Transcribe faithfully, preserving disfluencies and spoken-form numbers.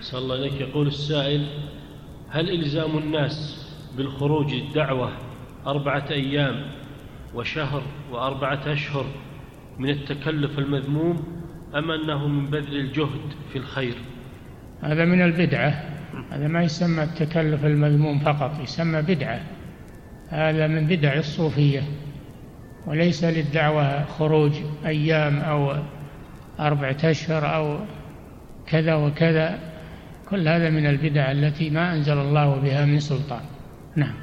صلى الله عليك. يقول السائل: هل إلزام الناس بالخروج للدعوة أربعة أيام وشهر وأربعة أشهر من التكلف المذموم، أم أنه من بذل الجهد في الخير؟ هذا من البدعة، هذا ما يسمى التكلف المذموم فقط، يسمى بدعة، هذا من بدع الصوفية، وليس للدعوة خروج أيام أو أربعة أشهر أو كذا وكذا، كل هذا من البدع التي ما أنزل الله بها من سلطان. نعم.